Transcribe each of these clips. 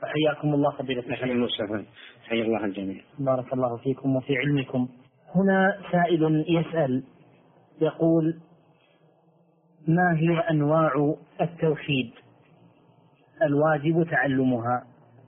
حياكم الله فضيلة الشيخ. حيا الله الجميع. بارك الله فيكم وفي علمكم. هنا سائل يسأل يقول: ما هي أنواع التوحيد الواجب تعلمها؟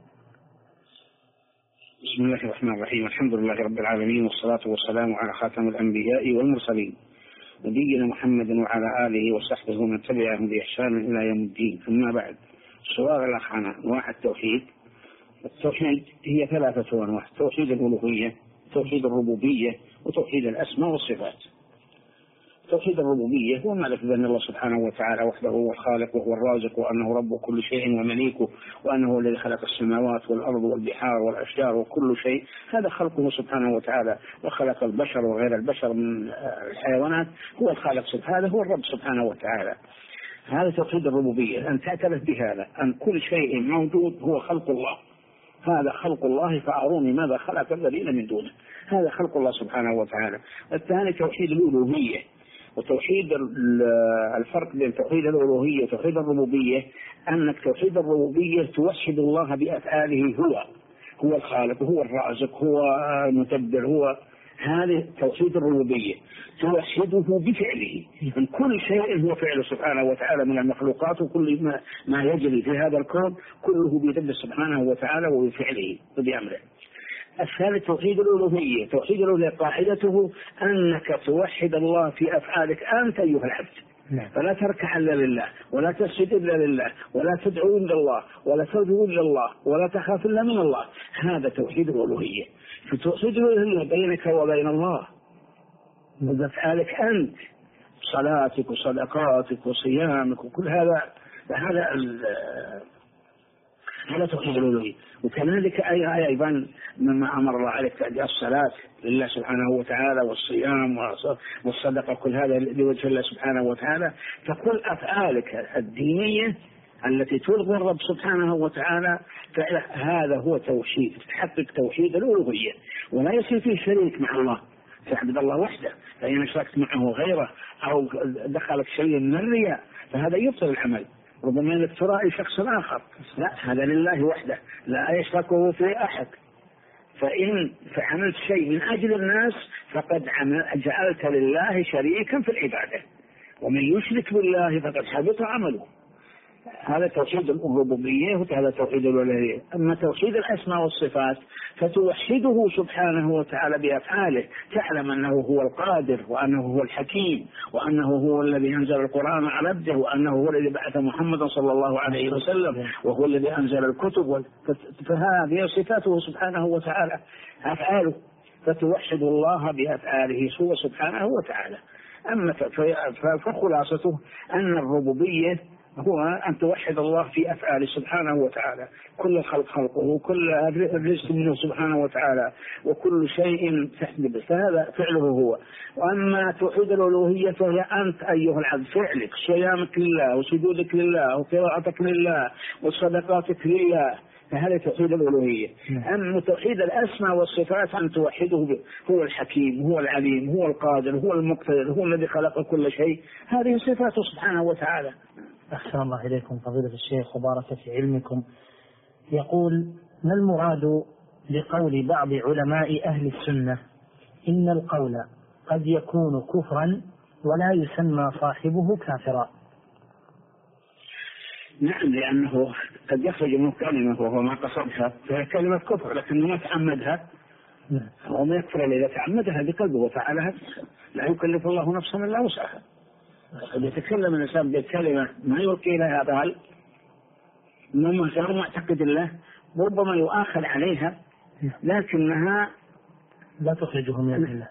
بسم الله الرحمن الرحيم. الحمد لله رب العالمين، والصلاة والسلام على خاتم الأنبياء والمرسلين نبينا محمد وعلى آله وصحبه ومن تبعهم بإحسان إلى يوم الدين. أما بعد، سؤال الأخ عن أنواع التوحيد. التوحيد هي 3 أنواع: توحيد الألوهية، توحيد الربوبية، وتوحيد الأسماء والصفات. توحيد الربوبية هو معرفة بأن الله سبحانه وتعالى وحده هو الخالق وهو الرازق، وأنه رب كل شيء ومليكه، وأنه الذي خلق السماوات والأرض والبحار والأشجار وكل شيء، هذا خلقه سبحانه وتعالى، وخلق البشر وغير البشر من الحيوانات، هو الخالق سبحانه، هذا هو الرب سبحانه وتعالى. هذا توحيد الربوبية، أن تعترف بهذا، أن كل شيء موجود هو خلق الله، هذا خلق الله فأروني ماذا خلق الذين من دونه، هذا خلق الله سبحانه وتعالى. الثاني توحيد الألوهية، وتوحيد الفرق بين توحيد الألوهية وتوحيد الربوبية أنك توحيد الربوبية توحد الله بأفعاله، هو الخالق، هو الرازق، هو المدبر، هو هذا توحيد الربوبية. توحده بفعله، من كل شيء هو فعله سبحانه وتعالى من المخلوقات، وكل ما يجري في هذا الكون كله بيده سبحانه وتعالى وبفعله وبأمره. الثالث توحيد الألوهية. توحيد الألوهية قاعدته أنك توحد الله في أفعالك أنت أيها العبد، فلا تركع إلا لله، ولا تسجد إلا لله، ولا تدعو إلا الله، ولا ترجو إلا الله، ولا تخاف إلا من الله. هذا توحيد الألوهية. فتوحيد الألوهية بينك وبين الله بأفعالك أنت، صلاتك وصدقاتك وصيامك وكل هذا توحيد الألوهية. وكذلك أيضا مما أمر الله عليك تأدي الصلاة لله سبحانه وتعالى، والصيام والصدقة، كل هذا لوجه الله سبحانه وتعالى. فكل أفعالك الدينية التي ترضي الرب سبحانه وتعالى هذا هو توحيد، تحقق توحيد الألوهية، ولا يصير فيه شريك مع الله، تعبد الله وحده. فإن أشركت معه غيره أو دخلك شيء من الرياء فهذا يبطل العمل، ربما انك ترائي شخص آخر، لا، هذا لله وحده لا يشركه في أحد. فإن فعملت شيء من أجل الناس فقد جعلت لله شريكا في العبادة، ومن يشرك بالله فقد حبط عمله. هذا توحيد الربوبية وهذا توحيد الألوهية. أما توحيد الأسماء والصفات فتوحده سبحانه وتعالى بأفعاله، تعلم أنه هو القادر، وأنه هو الحكيم، وأنه هو الذي أنزل القرآن على عبده، وأنه هو الذي بعث محمدا صلى الله عليه وسلم، وهو الذي أنزل الكتب. فهذه صفاته سبحانه وتعالى، أفعاله، فتوحد الله بأفعاله هو سبحانه وتعالى. أما فخلاصته أن الربوبية هو أن توحد الله في أفعاله سبحانه وتعالى، كل الخلق خلقه، كل الرزق منه سبحانه وتعالى، وكل شيء تحت، فهذا فعله هو. وأما توحيد الألوهية فهي أنت أيها العبد، فعلك، صيامك لله، وسجودك لله، وقراءتك لله، وصدقاتك لله، فهذا توحيد الألوهية. أما توحيد الأسماء والصفات أن توحده هو الحكيم، هو العليم، هو القادر، هو المقتدر، هو الذي خلق كل شيء، هذه صفاته سبحانه وتعالى. أحسن الله إليكم فضيلة الشيخ وبارك في علمكم. يقول: ما المراد بقول بعض علماء أهل السنة إن القول قد يكون كفرا ولا يسمى صاحبه كافرا؟ نعم، لأنه قد يخرج من كلمة وهو ما قصدها فهي كلمة كفر، لكنه ما تعمدها، هو ما يكفر إذا تعمدها بقلبه وفعلها، لا يكلف الله نفسا إلا وسعها. قد يتكلم الإنسان بكلمة ما يلقي لها بال، إنما غير معتقد الله، ربما يؤاخذ عليها لكنها لا تخرجه من الله.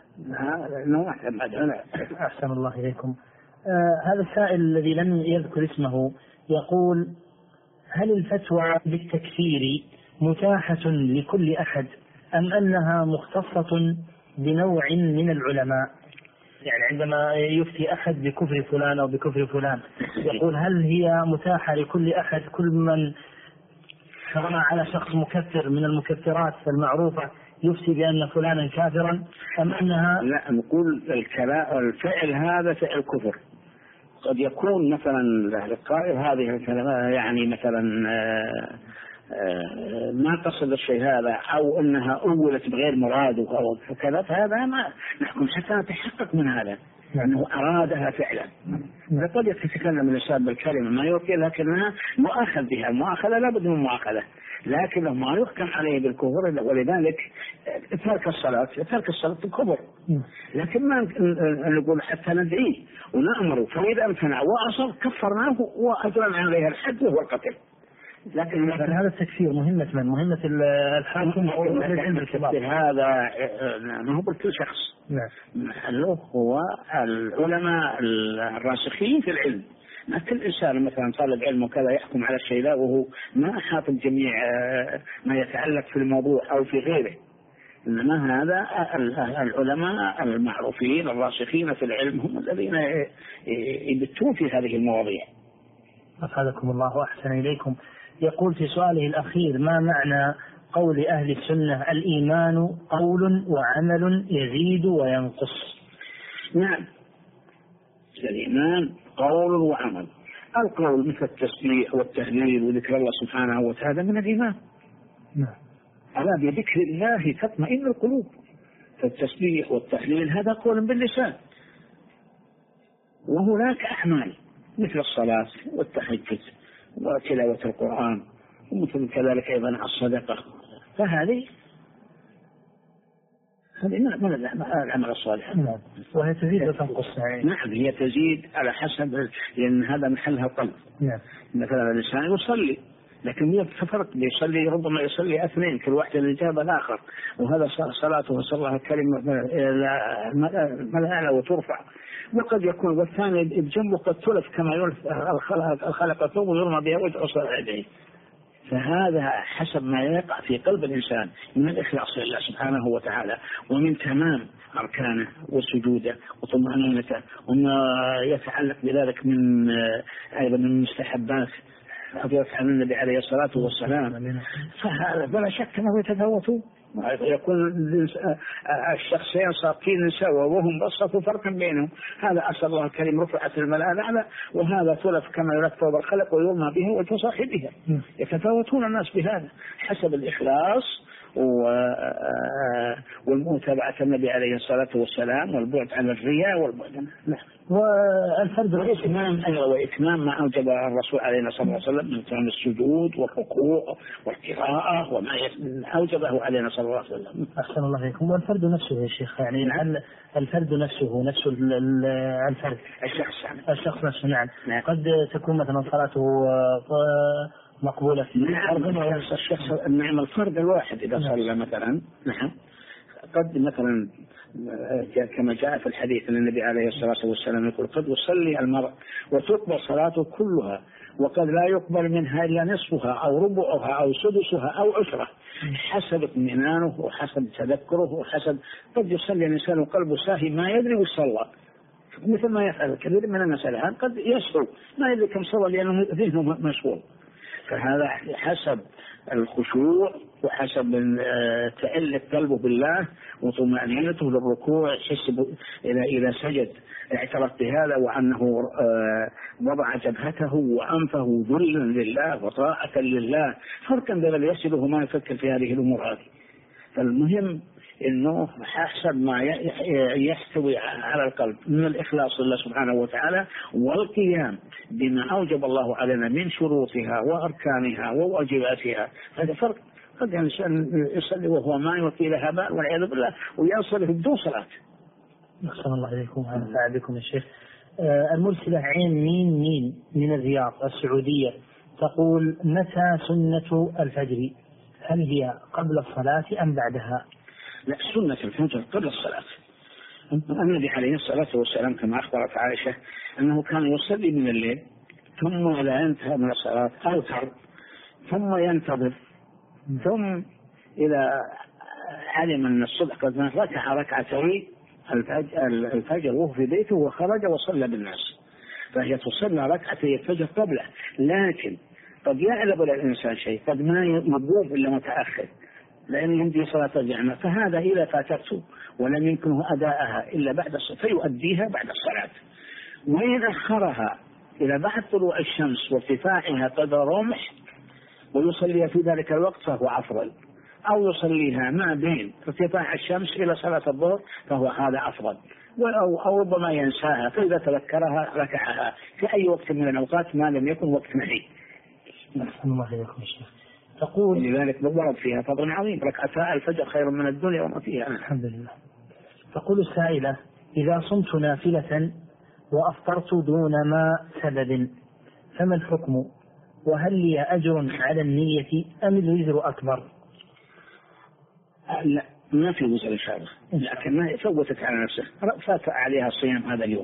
أحسن الله إليكم. هذا السائل الذي لم يذكر اسمه يقول: هل الفتوى بالتكفير متاحة لكل أحد أم أنها مختصة بنوع من العلماء؟ يعني عندما يفتي أحد بكفر فلان أو بكفر فلان، يقول: هل هي متاحة لكل أحد، كل من رمى على شخص مكفر من المكفرات المعروفة يفتي بأن فلانا كافرا، أم أنها؟ لا، نقول الفعل هذا فعل كفر. قد يكون مثلا القائل هذه الكلمة يعني مثلا ما قصد الشيء هذا أو أنها أولت بغير مراد أو كذا، فهذا ما نحكم حتى نتحقق من هذا لأنه أرادها فعلا. قد يتكلم الإنسان بالكلمة ما يوكي لكنها مؤاخذ بها، المؤاخذة لا بد من مؤاخذة، لكنه ما يحكم عليه بالكفر. ولذلك ترك الصلاة كفر، لكن ما نقول حتى ندعيه ونأمره، فإذا امتنع وأصر كفرناه وأجرنا عليه الحد وهو القتل. لكن هذا التكفير مهمة من مهمة الحاكم أو العلم الكبار، هذا ما هو بكل شخص. محله هو العلماء الراسخين في العلم. ما كل إنسان مثلا طالب علم وكذا يحكم على الشيء لا وهو ما أحاط جميع ما يتعلق في الموضوع أو في غيره، إنما هذا العلماء المعروفين الراسخين في العلم هم الذين يبتون في هذه المواضيع. أفادكم الله وأحسن إليكم. يقول في سؤاله الأخير: ما معنى قول أهل السنة الإيمان قول وعمل يزيد وينقص؟ نعم، الإيمان قول وعمل. القول مثل التسبيح والتهليل وذكر الله سبحانه وتعالى من الإيمان. نعم. ألا بذكر الله تطمئن القلوب، فالتسبيح والتهليل هذا قول باللسان. وهناك أعمال مثل الصلاة والتهجد وتلاوة القرآن ومثل كذلك أيضا الصدقة، فهذه من العمل الصالح. وهي تزيد وتنقص. نعم، هي تزيد على حسب، لأن هذا محلها القلب. مثلا الإنسان يصلي لكن يتفرق، يصلي ربما يصلي اثنين كل واحد الإجابة الآخر، وهذا صلاته صلى الله كلمة ملأ وترفع، وقد يكون والثاني بجنبه قد تلف كما يلف الخلق ثوب ويرمى بها وجه صاحبه. فهذا حسب ما يقع في قلب الإنسان من الإخلاص لله سبحانه وتعالى، ومن تمام أركانه وسجوده وطمأنينته وما يتعلق بذلك من أيضا من المستحبات أضيف عن النبي عليه الصلاة والسلام. فهذا بلا شك أنه يتفاوتون، يكون الشخصين ساقين سوا وهم بسطوا فرقا بينهم، هذا أسأل الله الكريم رفعت الملأ الأعلى وهذا تلف كما يلف ثوب الخلق ويرمى به وجه صاحبها. يتفاوتون الناس بهذا حسب الإخلاص والمتابعة النبي عليه الصلاة والسلام والبعد عن الرياء والبعد. والفرد والإتمام وإتمام ما أوجب الرسول عليه صلى الله عليه وسلم من تمام السجود والركوع والقراءة وما أوجبه علينا صلى الله عليه وسلم. أحسن الله عليكم. والفرد نفسه يا شيخ، يعني الفرد نفسه نفس الفرد الشخص نفسه. نعم. قد تكون مثلا صلاته مقبولة. الشخص نعم الفرد الواحد إذا صلى مثلا، نعم، قد مثلا كما جاء في الحديث أن النبي عليه الصلاة والسلام يقول: قد يصلي المرء وتقبل صلاته كلها وقد لا يقبل منها إلا نصفها أو ربعها أو سدسها أو عشرة، حسب اطمئنانه وحسب تذكره وحسب. قد يصلي الإنسان وقلبه ساهي ما يدري وش صلى، مثل ما يفعل كثير من المسألة، قد يسهو ما يدري كم صلى لأنه ذهنه مشغول. فهذا حسب الخشوع وحسب تألق قلبه بالله وطمأنينته للركوع، يحس إذا سجد اعترف بهذا وأنه وضع جبهته وأنفه ذلا لله وطاعة لله، فرقا بين اللي يسجد وما يفكر في هذه الأمور هذه. فالمهم إنه حسب ما يحتوي على القلب من الإخلاص لله سبحانه وتعالى والقيام بما أوجب الله علينا من شروطها وأركانها وواجباتها. هذا فرق. قد الإنسان يصلي وهو ما يلقي لها بال والعياذ بالله ويصلي بدون صلاة. أحسن الله عليكم وعلى بكم يا شيخ. المرسلة عين مين من الرياض السعودية تقول: متى سنة الفجر؟ هل هي قبل الصلاة أم بعدها؟ لا، سنة الفجر قبل الصلاة. النبي عليه الصلاة والسلام كما أخبرت عائشة أنه كان يصلي من الليل ثم إذا انتهى من الصلاة أوتر ثم ينتظر، ثم إذا علم أن الصبح قد ركع ركعتين الفجر وهو في بيته وخرج وصلى بالناس، فهي تصلى ركعتي الفجر قبله. لكن قد يعلم الإنسان شيء، قد ما يقوم إلا متأخر لأن عندي صلاة الجمعة، فهذا إذا فاتته ولم يمكنه أداءها إلا بعد الصلاة فيؤديها بعد الصلاة. وإن أخرها إلى بعد طلوع الشمس وارتفاعها قدر رمح ويصليها في ذلك الوقت فهو أفضل، أو يصليها ما بين ارتفاع الشمس إلى صلاة الظهر فهو هذا أفضل، أو ربما ينساها فإذا تذكرها ركعها في أي وقت من الأوقات ما لم يكن وقت نهي. الله يحييكم الشيخ. تقول لذلك ورد فيها فضل عظيم، ركعتا الفجر خير من الدنيا وما فيها. الحمد لله. تقول السائلة: إذا صمت نافلة وأفطرت دون ما سبب فما الحكم؟ وهل لي أجر على النية أم الوزر أكبر؟ لا، ما في وزر إن لكن ما فوتت على نفسه، فات عليها الصيام هذا اليوم.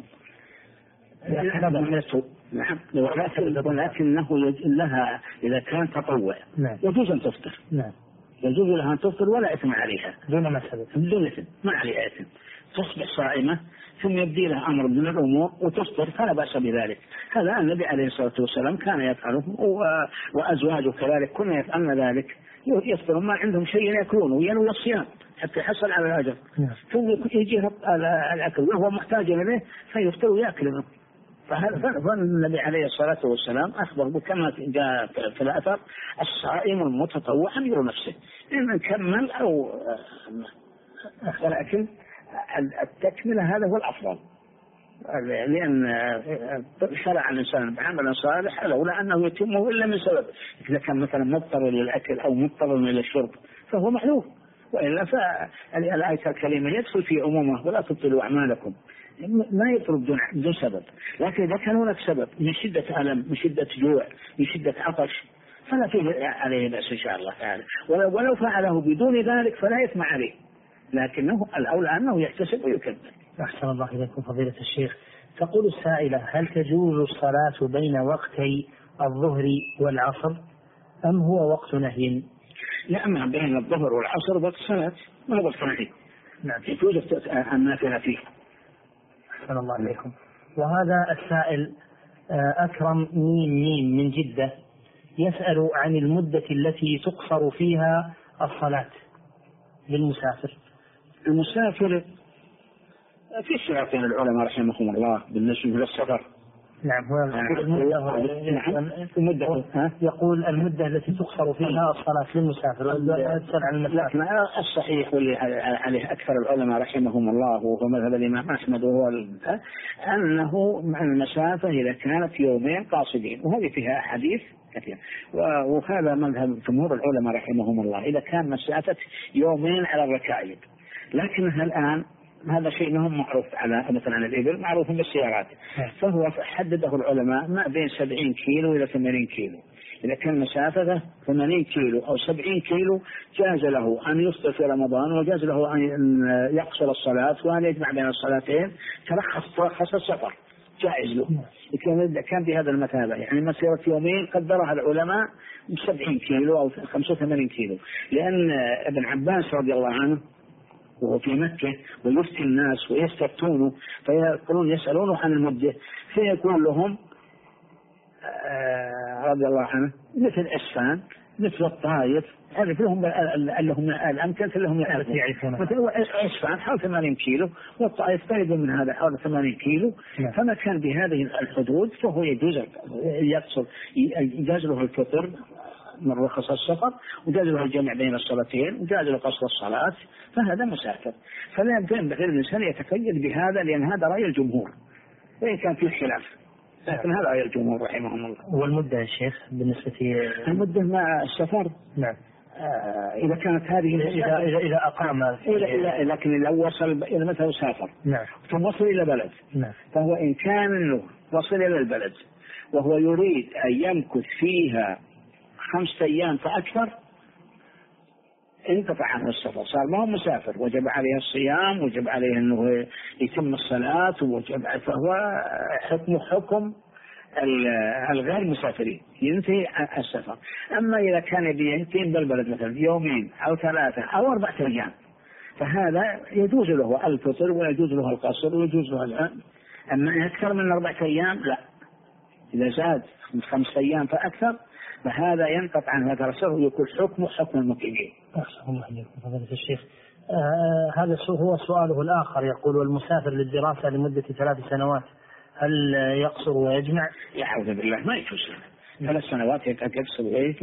نعم، ولكنه لها إذا كان تطوع يجوز أن تفطر. نعم، يجوز لها أن تفطر ولا إثم عليها دون ما سبب، بدون إثم، ما عليها إثم، تصبح صائمة ثم يبدي لها أمر من الأمور وتفطر فلا بأس بذلك. هذا النبي عليه الصلاة والسلام كان يفعله، وأزواجه كذلك كنا يفعلن ذلك، يفطرون ما عندهم شيء يأكلونه وينوي الصيام حتى يحصل على الأجر، ثم يجي الأكل وهو محتاج إليه فيفطر ويأكل منه. فالنبي عليه الصلاة والسلام أخبر كما جاء في الأثر: الصائم المتطوع أمير نفسه، إن كمل أو ولكن التكملة هذا هو الأفضل، لأن شرع الإنسان بعمل صالح لولا أنه يتمه إلا من سبب. إذا كان مثلا مضطر للأكل أو مضطر إلى الشرب فهو معلوم، وإلا فالآية الكريمة يدخل في عمومه: ولا تبطلوا أعمالكم، ما يطلب بدون سبب. لكن إذا كان هناك سبب من شدة ألم، من شدة جوع، من شدة عطش، فلا فيه عليه بأس إن شاء الله تعالى، ولو فعله بدون ذلك فلا يثم عليه، لكنه الأولى أنه يحتسب ويكمل. أحسن الله إليكم فضيلة الشيخ. تقول السائلة: هل تجوز الصلاة بين وقتي الظهر والعصر أم هو وقت نهي؟ لا، ما بين الظهر والعصر وقت صلاة، ما هو وقت نهي. نعم، يجوز النافلة فيه. أحسن الله إليكم. وهذا السائل أكرم ميم من جدة يسأل عن المدة التي تقصر فيها الصلاة للمسافر. المسافر في شياطين العلماء رحمهم الله بالنسبة للسفر. نعم، يقول المدة التي تقصر فيها الصلاة للمسافر. لكن الصحيح واللي عليه أكثر العلماء رحمهم الله وهو مذهب الإمام أحمد وهو أنه مع المسافة إذا كانت يومين قاصدين، وهذه فيها أحاديث كثير، وهذا مذهب جمهور العلماء رحمهم الله إذا كان مسافة يومين على الركائب. لكنها الآن هذا شيء مهم معروف على مثلا الإبل معروف بالسيارات، فهو حدده العلماء ما بين 70 كيلو إلى 80 كيلو. إذا كان مسافته 80 كيلو أو 70 كيلو جاز له أن يفطر في رمضان، وجاز له أن يقصر الصلاة وأن يجمع بين الصلاتين، ترخص السفر جائز له. إذا كان بهذا المثابة يعني مسيرة يومين قدرها العلماء 70 كيلو أو 85 كيلو، لأن ابن عباس رضي الله عنه وهو في مكة ويفتي الناس ويستفتونه فيقولون يسألونه عن المدة، فيقول لهم رضي الله عنه مثل إسفان مثل الطائف، عرف لهم الأمكنة لهم يعرفون مثل إسفان حول 80 كيلو والطائف قريب من هذا حول 80 كيلو. فما كان بهذه الحدود فهو يجوز له الفطر من رخص السفر، وجاز له الجمع بين الصلاتين، وجاز له قصر الصلاة، فهذا مسافر. فلا ينبغي الإنسان يتقيد بهذا، لأن هذا رأي الجمهور وإن كان فيه خلاف، لكن هذا رأي الجمهور رحمهم الله. والمدة يا شيخ بالنسبة المدة مع السفر؟ نعم، إذا كانت هذه إذا أقام لكن إذا وصل إلى مثلا سافر نعم ثم وصل إلى بلد نعم، فهو إن كان إنه وصل إلى البلد وهو يريد أن يمكث فيها 5 أيام فأكثر انقطع عنه السفر، صار ما هو مسافر، وجب عليه الصيام، وجب عليه أنه يتم الصلاة، فهو حكم الغير مسافرين، ينتهي السفر. أما إذا كان ينتهي بالبلد مثلا يومين أو 3 أو 4 أيام فهذا يجوز له الفطر ويجوز له القصر ويجوز له الآن. أما أكثر من 4 أيام لا، إذا زاد 5 أيام فأكثر فهذا ينقطع عن هذا السفر ويكون حكم المقيمين. أحسن الله إليكم فضيلة الشيخ. هذا هو سؤاله الآخر، يقول: والمسافر للدراسة لمدة 3 سنوات هل يقصر ويجمع؟ يعوذ بالله، ما يجوز 3 سنوات يقصر ويجمع،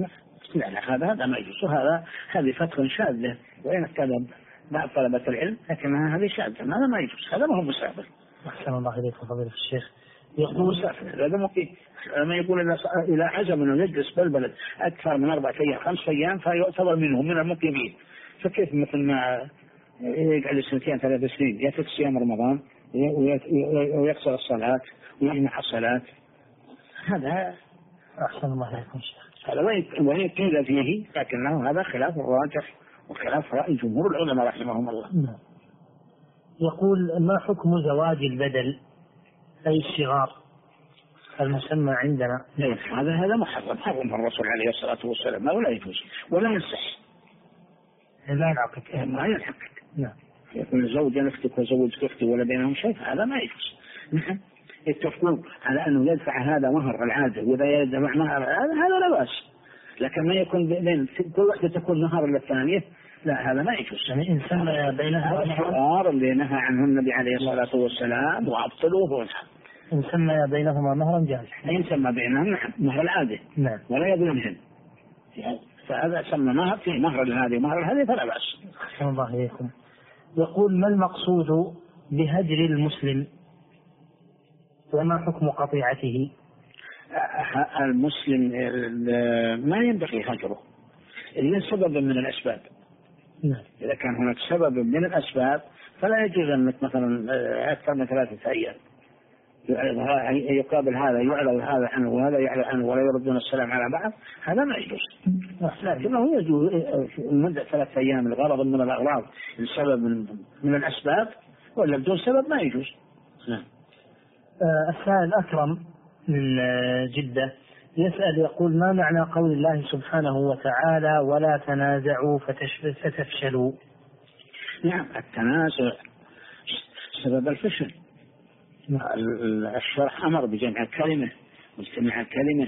لا هذا ما يجوز، هذه فتوى شاذة، وإن كذب بعض طلبة العلم لكنها هذه شاذة، هذا ما يجوز، هذا ما هو مسافر. أحسن الله إليكم فضيلة الشيخ. يقول مسافر هذا مقيم، لما يقول إذا عزم أنه يجلس بالبلد أكثر من 4 أيام 5 أيام فيعتبر منهم من المقيمين. فكيف مثل ما يقعد 2 3 سنين يترك صيام رمضان ويكسر الصلاة ويجمع الصلاة؟ هذا أحسن الله إليكم شيخ. هذا وين قيل فيه، لكنه هذا خلاف الراجح وخلاف رأي جمهور العلماء رحمهم الله. يقول ما حكم زواج البدل أي الصغار المسمى عندنا؟ هذا محرم، حرم الرسول عليه الصلاة والسلام، ولا يجوز ولا يصح. لا يلحقك ما يلحقك. نعم. يكون زوجة أختك وزوج أختي ولا بينهم شيء، هذا ما يجوز. نعم يتفقون على أنه يدفع هذا مهر العادة وإذا يدفع مهر هذا لا بأس، لكن ما يكون بين كل واحدة تكون مهر للثانية، لا هذا ما يجوز. يعني إن سمى بينهما الحوار اللي نهى عنه النبي عليه الصلاة والسلام وأبطلوه ونحن. إن سمى بينهما مهرا جاز. إن سمى بينهم مهر العادة نعم ولا يظلمهن، فهذا سمى مهر في مهر هذه ومهر هذه فلا بأس. أحسن الله إليكم. يقول ما المقصود بهجر المسلم وما حكم قطيعته؟ المسلم ما ينبغي هجره إلا سببا من الأسباب. إذا كان هناك سبب من الأسباب فلا يجوز أنك مثلا أكثر من 3 أيام يقابل هذا يعلو هذا عنه وهذا يعلو عنه ولا يردون السلام على بعض، هذا ما يجوز. لكنه يجوز مدة 3 أيام الغرض من الأغراض السبب من الأسباب، ولا بدون سبب ما يجوز. السائل أكرم من جدة يسأل يقول ما معنى قول الله سبحانه وتعالى ولا تنازعوا فتفشلوا؟ نعم التنازع سبب الفشل. الشرع أمر بجمع الكلمة واجتماع الكلمة،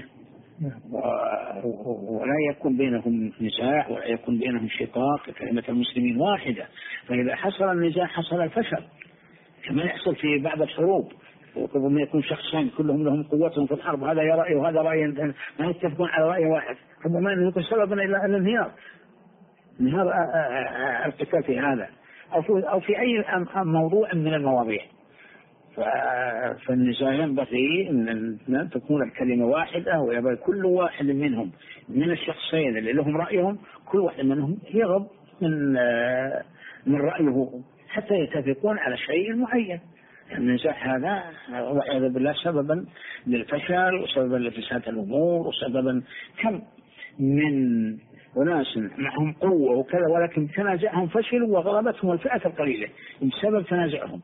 ولا يكون بينهم نزاع ولا يكون بينهم شقاق، كلمة المسلمين واحدة، فإذا حصل النزاع حصل الفشل كما يحصل في بعض الحروب، ربما يكون شخصين كلهم لهم قوتهم في الحرب، هذا رأي وهذا رأي ما يتفقون على رأي واحد، ربما يكون سببا إلى الانهيار القتال في هذا أو في أي موضوع من المواضيع. فالنزاع ينبغي أن تكون الكلمة واحدة، ويبقى كل واحد منهم من الشخصين اللي لهم رأيهم كل واحد منهم يغض من رأيه حتى يتفقون على شيء معين. النزاع هذا والعياذ بالله سببا للفشل وسببا لفساد الأمور وسببا كم من وناس معهم قوة وكذا ولكن تنازعهم فشلوا وغلبتهم الفئة القليلة بسبب تنازعهم.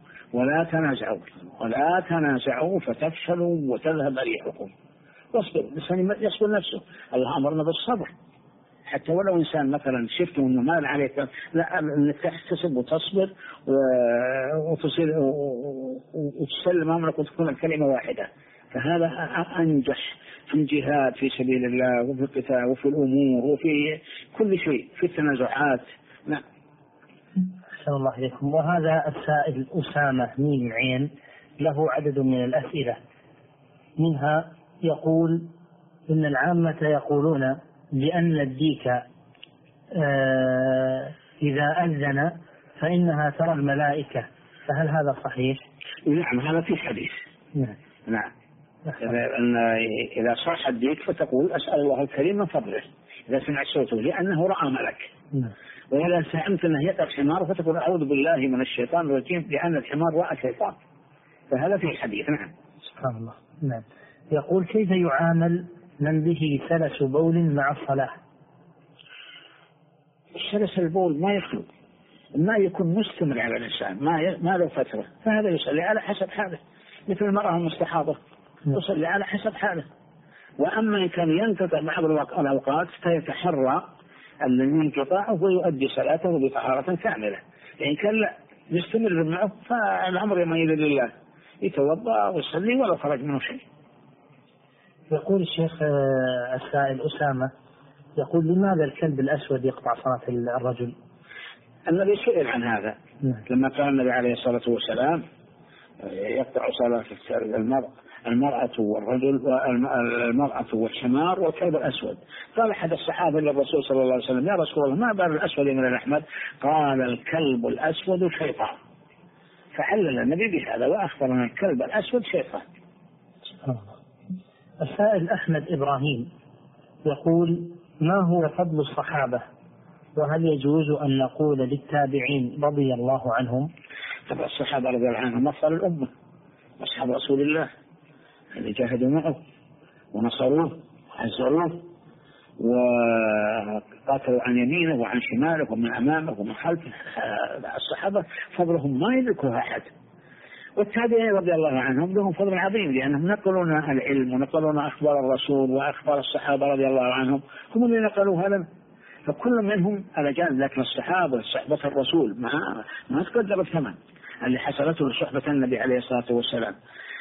ولا تنازعوا فتفشلوا وتذهب ريحكم. واصبر، الإنسان يصبر نفسه، الله أمرنا بالصبر حتى ولو إنسان مثلا شفته أنه مال عليك، لا أنك تحتسب وتصبر وتصير وتسلم أمرك وتكون الكلمة واحدة، فهذا أنجح في الجهاد في سبيل الله وفي القتال وفي الأمور وفي كل شيء في التنازعات. نعم. أحسن الله إليكم. وهذا السائل أسامة ميم عين له عدد من الأسئلة، منها يقول إن العامة يقولون بأن الديك إذا أذن فإنها ترى الملائكة، فهل هذا صحيح؟ نعم هذا في حديث. نعم. إذا صاح الديك فتقول أسأل الله الكريم من فضله إذا سمعت صوته لأنه رأى ملك. وإذا سمعت أنه يقع الحمار فتقول أعوذ بالله من الشيطان الرجيم لأن الحمار رأى شيطان، فهذا في حديث. نعم. سبحان الله. نعم. يقول كيف يعامل من به سلس بول مع الصلاة؟ سلس البول ما يخلو، ما يكون مستمر على الإنسان، ما له فترة، فهذا يصلي على حسب حاله مثل المرأة المستحاضة يصلي على حسب حاله. وأما إن كان ينقطع بعض الأوقات فيتحرى الانقطاع ويؤدي صلاته بطهارة كاملة. إن كان لا يستمر معه فالأمر يميل لله، يتوضأ ويصلي ولا خرج منه شيء. يقول الشيخ السائل أسامة يقول لماذا الكلب الأسود يقطع صلاة الرجل؟ النبي سئل عن هذا لما قال النبي عليه الصلاة والسلام يقطع صلاة المرء المرأة والرجل والمرأة والحمار والكلب الأسود. قال أحد الصحابة للرسول صلى الله عليه وسلم: يا رسول الله ما بال الأسود من الأحمر؟ قال: الكلب الأسود شيطان. فعلل النبي بهذا وأخبرنا الكلب الأسود شيطان. السائل أحمد إبراهيم يقول: ما هو فضل الصحابة؟ وهل يجوز أن نقول للتابعين رضي الله عنهم؟ طبعا الصحابة رضي الله عنهم أفضل الأمة، أصحاب رسول الله اللي جاهدوا معه ونصروه وعزروه وقاتلوا عن يمينه وعن شماله ومن أمامه ومن خلفه. الصحابة فضلهم ما يدركه أحد، والتابعين رضي الله عنهم لهم فضل عظيم، لأنهم نقلون العلم ونقلون أخبار الرسول وأخبار الصحابة رضي الله عنهم، هم اللي نقلوها لنا. فكل منهم على جانب، لكن الصحابة صحبة الرسول ما تقدر الثمن اللي حصلته لصحبة النبي عليه الصلاة والسلام.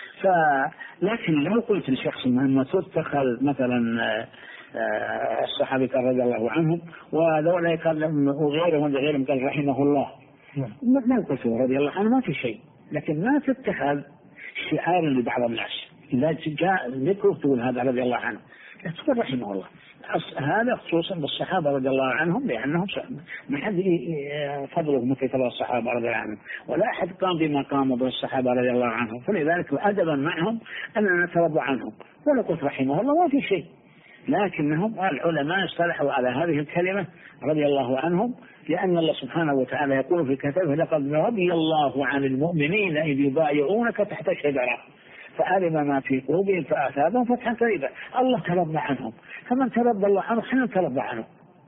لكن لو قلت لشخص مهما تتخذ مثلا الصحابة رضي الله عنهم ولولا قال وغيرهم قال رحمه الله، ما قلت رضي الله عنه ما في شيء، لكن ما تتخذ شعار لبعض الناس إذا جاء ذكره تقول هذا رضي الله عنه، لا تقول رحمه الله. هذا خصوصا بالصحابة رضي الله عنهم، لأنهم ما حد فضله مثل فضل الصحابة رضي الله عنهم، ولا أحد قام بما قاموا به الصحابة رضي الله عنهم، فلذلك أدبا معهم أننا نترضى عنهم. ولا قلت رحمه الله ما في شيء، لكنهم العلماء اصطلحوا على هذه الكلمة رضي الله عنهم، لأن الله سبحانه وتعالى يقول في كتابه: لقد رضي الله عن المؤمنين إذ يبايعونك تحت الشجرة فعلم ما في قلوبهم فأثابهم فتحا قريبا. الله ترضى عنهم، فمن ترضى الله عنه حين ترضى عنه.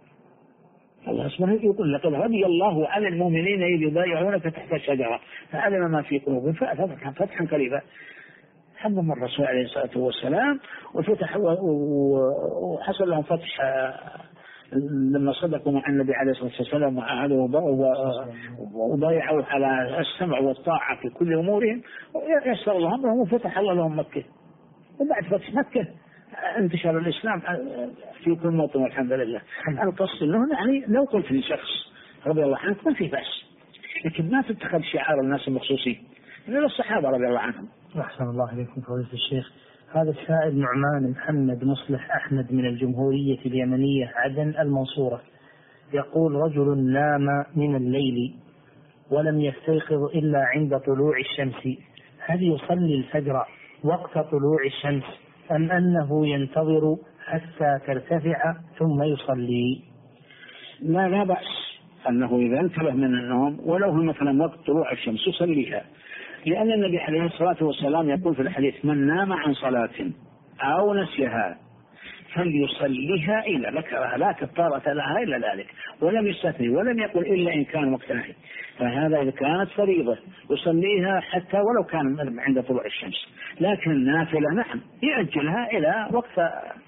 الله سبحانه يقول: لقد رضي الله عن المؤمنين إذ يبايعونك تحت الشجرة فعلم ما في قلوبهم فأثابهم فتحا قريبا. حمم الرسول عليه الصلاة والسلام وفتح وحصل لهم فتح لما صدقوا مع النبي عليه الصلاة والسلام وعاهدوا وضيعوا على السمع والطاعة في كل أمورهم، ويسر الله أمرهم وفتح الله لهم مكة. وبعد فتح مكة انتشر الإسلام في كل موطن والحمد لله. القصد أنه يعني لو قلت لشخص رضي الله عنه ما في بأس، لكن ما تتخذ شعار الناس المخصوصين من الصحابة رضي الله عنهم. أحسن الله إليكم فضيلة الشيخ. هذا السائل نعمان محمد مصلح أحمد من الجمهورية اليمنية عدن المنصورة يقول: رجل نام من الليل ولم يستيقظ إلا عند طلوع الشمس، هل يصلي الفجر وقت طلوع الشمس أم أنه ينتظر حتى ترتفع ثم يصلي؟ لا بأس أنه إذا انتبه من النوم ولو هو مثلا وقت طلوع الشمس يصليها، لأن النبي عليه الصلاة والسلام يقول في الحديث: من نام عن صلاة أو نسيها فليصليها إلا ذكرها لا كفارة لها إلا ذلك، ولم يستثني ولم يقل إلا إن كان وقت نهي. فهذا إذا كانت فريضة يصليها حتى ولو كان عند طلوع الشمس، لكن النافلة نعم يأجلها إلى وقت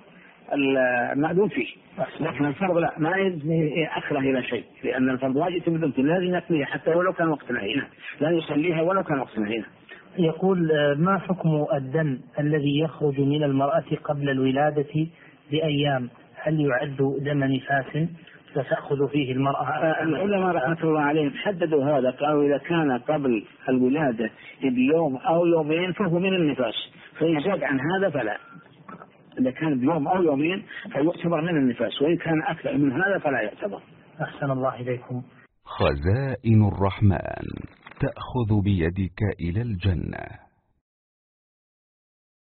المأذون فيه، لكن الفرض لا، ما يأخره إلى شيء، لأن الفرض واجب تمدمته لازم يقضيها حتى ولو كان وقت نهي، لا يصليها ولو كان وقت نهي. يقول: ما حكم الدم الذي يخرج من المرأة قبل الولادة بأيام؟ هل يعد دم نفاس فتأخذ فيه المرأة؟ العلماء رحمة الله عليهم حددوا هذا، قالوا إذا كان قبل الولادة بيوم أو يومين فهو من النفاس، فإن زاد عن هذا فلا. إذا كان بيوم أو يومين فيعتبر من النفاس، وإن كان أكثر من هذا فلا يعتبر. أحسن الله إليكم. خزائن الرحمن تأخذ بيدك إلى الجنة.